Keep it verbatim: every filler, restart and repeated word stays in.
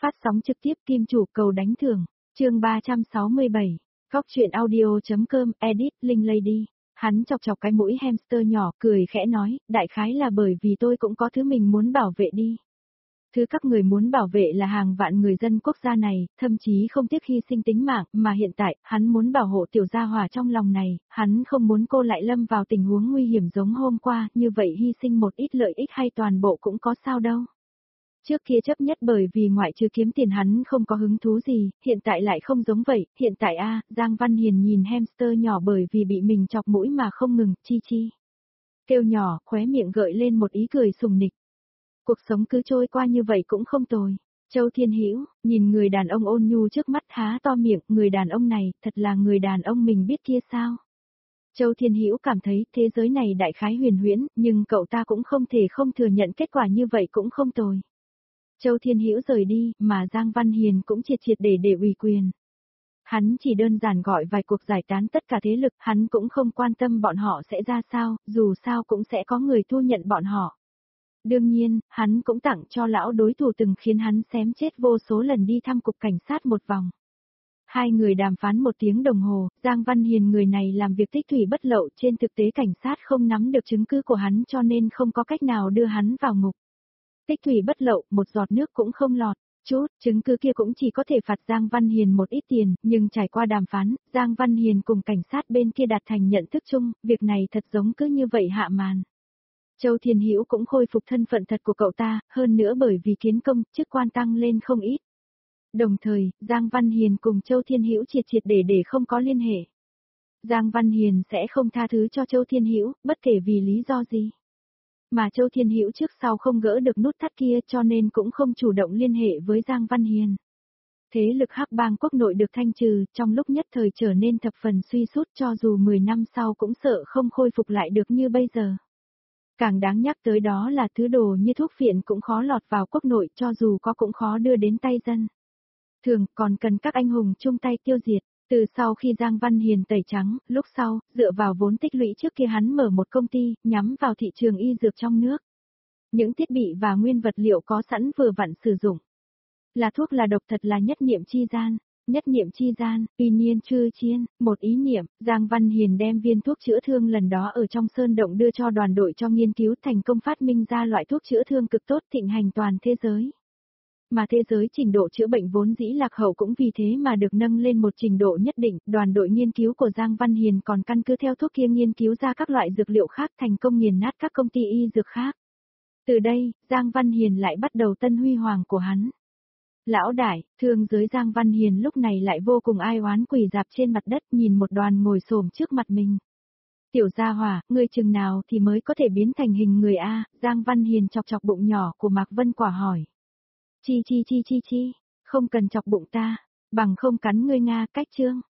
Phát sóng trực tiếp Kim Chủ cầu đánh thưởng, chương ba trăm sáu mươi bảy, Góc truyện audio.com, edit, Linh Lady. Hắn chọc chọc cái mũi hamster nhỏ, cười khẽ nói, đại khái là bởi vì tôi cũng có thứ mình muốn bảo vệ đi. Thứ các người muốn bảo vệ là hàng vạn người dân quốc gia này, thậm chí không tiếc hy sinh tính mạng, mà hiện tại, hắn muốn bảo hộ tiểu gia hỏa trong lòng này, hắn không muốn cô lại lâm vào tình huống nguy hiểm giống hôm qua, như vậy hy sinh một ít lợi ích hay toàn bộ cũng có sao đâu. Trước kia chấp nhất bởi vì ngoại trừ kiếm tiền hắn không có hứng thú gì, hiện tại lại không giống vậy, hiện tại a Giang Văn Hiền nhìn hamster nhỏ bởi vì bị mình chọc mũi mà không ngừng, chi chi. Kêu nhỏ, khóe miệng gợi lên một ý cười sùng nịch. Cuộc sống cứ trôi qua như vậy cũng không tồi. Châu Thiên Hữu nhìn người đàn ông ôn nhu trước mắt há to miệng, người đàn ông này, thật là người đàn ông mình biết kia sao? Châu Thiên Hữu cảm thấy thế giới này đại khái huyền huyễn, nhưng cậu ta cũng không thể không thừa nhận kết quả như vậy cũng không tồi. Châu Thiên Hữu rời đi, mà Giang Văn Hiền cũng triệt triệt để để ủy quyền. Hắn chỉ đơn giản gọi vài cuộc giải tán tất cả thế lực, hắn cũng không quan tâm bọn họ sẽ ra sao, dù sao cũng sẽ có người thu nhận bọn họ. Đương nhiên, hắn cũng tặng cho lão đối thủ từng khiến hắn xém chết vô số lần đi thăm cục cảnh sát một vòng. Hai người đàm phán một tiếng đồng hồ, Giang Văn Hiền người này làm việc tích thủy bất lậu, trên thực tế cảnh sát không nắm được chứng cứ của hắn cho nên không có cách nào đưa hắn vào ngục. Tích thủy bất lậu, một giọt nước cũng không lọt. Chút, chứng cứ kia cũng chỉ có thể phạt Giang Văn Hiền một ít tiền, nhưng trải qua đàm phán, Giang Văn Hiền cùng cảnh sát bên kia đạt thành nhận thức chung, việc này thật giống cứ như vậy hạ màn. Châu Thiên Hữu cũng khôi phục thân phận thật của cậu ta, hơn nữa bởi vì kiến công, chức quan tăng lên không ít. Đồng thời, Giang Văn Hiền cùng Châu Thiên Hữu triệt triệt để để không có liên hệ. Giang Văn Hiền sẽ không tha thứ cho Châu Thiên Hữu, bất kể vì lý do gì. Mà Châu Thiên Hữu trước sau không gỡ được nút thắt kia cho nên cũng không chủ động liên hệ với Giang Văn Hiền. Thế lực Hắc Bang quốc nội được thanh trừ, trong lúc nhất thời trở nên thập phần suy sút, cho dù mười năm sau cũng sợ không khôi phục lại được như bây giờ. Càng đáng nhắc tới đó là thứ đồ như thuốc phiện cũng khó lọt vào quốc nội, cho dù có cũng khó đưa đến tay dân. Thường còn cần các anh hùng chung tay tiêu diệt. Từ sau khi Giang Văn Hiền tẩy trắng, lúc sau, dựa vào vốn tích lũy trước kia hắn mở một công ty, nhắm vào thị trường y dược trong nước. Những thiết bị và nguyên vật liệu có sẵn vừa vặn sử dụng. Là thuốc là độc thật là nhất niệm chi gian. Nhất niệm chi gian, tuy nhiên chưa chiên, một ý niệm, Giang Văn Hiền đem viên thuốc chữa thương lần đó ở trong sơn động đưa cho đoàn đội cho nghiên cứu, thành công phát minh ra loại thuốc chữa thương cực tốt thịnh hành toàn thế giới. Mà thế giới trình độ chữa bệnh vốn dĩ lạc hậu cũng vì thế mà được nâng lên một trình độ nhất định, đoàn đội nghiên cứu của Giang Văn Hiền còn căn cứ theo thuốc kia nghiên cứu ra các loại dược liệu khác thành công nghiền nát các công ty y dược khác. Từ đây, Giang Văn Hiền lại bắt đầu tân huy hoàng của hắn. Lão đại, thương giới Giang Văn Hiền lúc này lại vô cùng ai oán quỳ dạp trên mặt đất nhìn một đoàn ngồi xổm trước mặt mình. Tiểu gia hỏa, ngươi chừng nào thì mới có thể biến thành hình người a? Giang Văn Hiền chọc chọc bụng nhỏ của Mạc Vân Quả hỏi. Chi chi chi chi chi, không cần chọc bụng ta, bằng không cắn ngươi Nga, cách chương.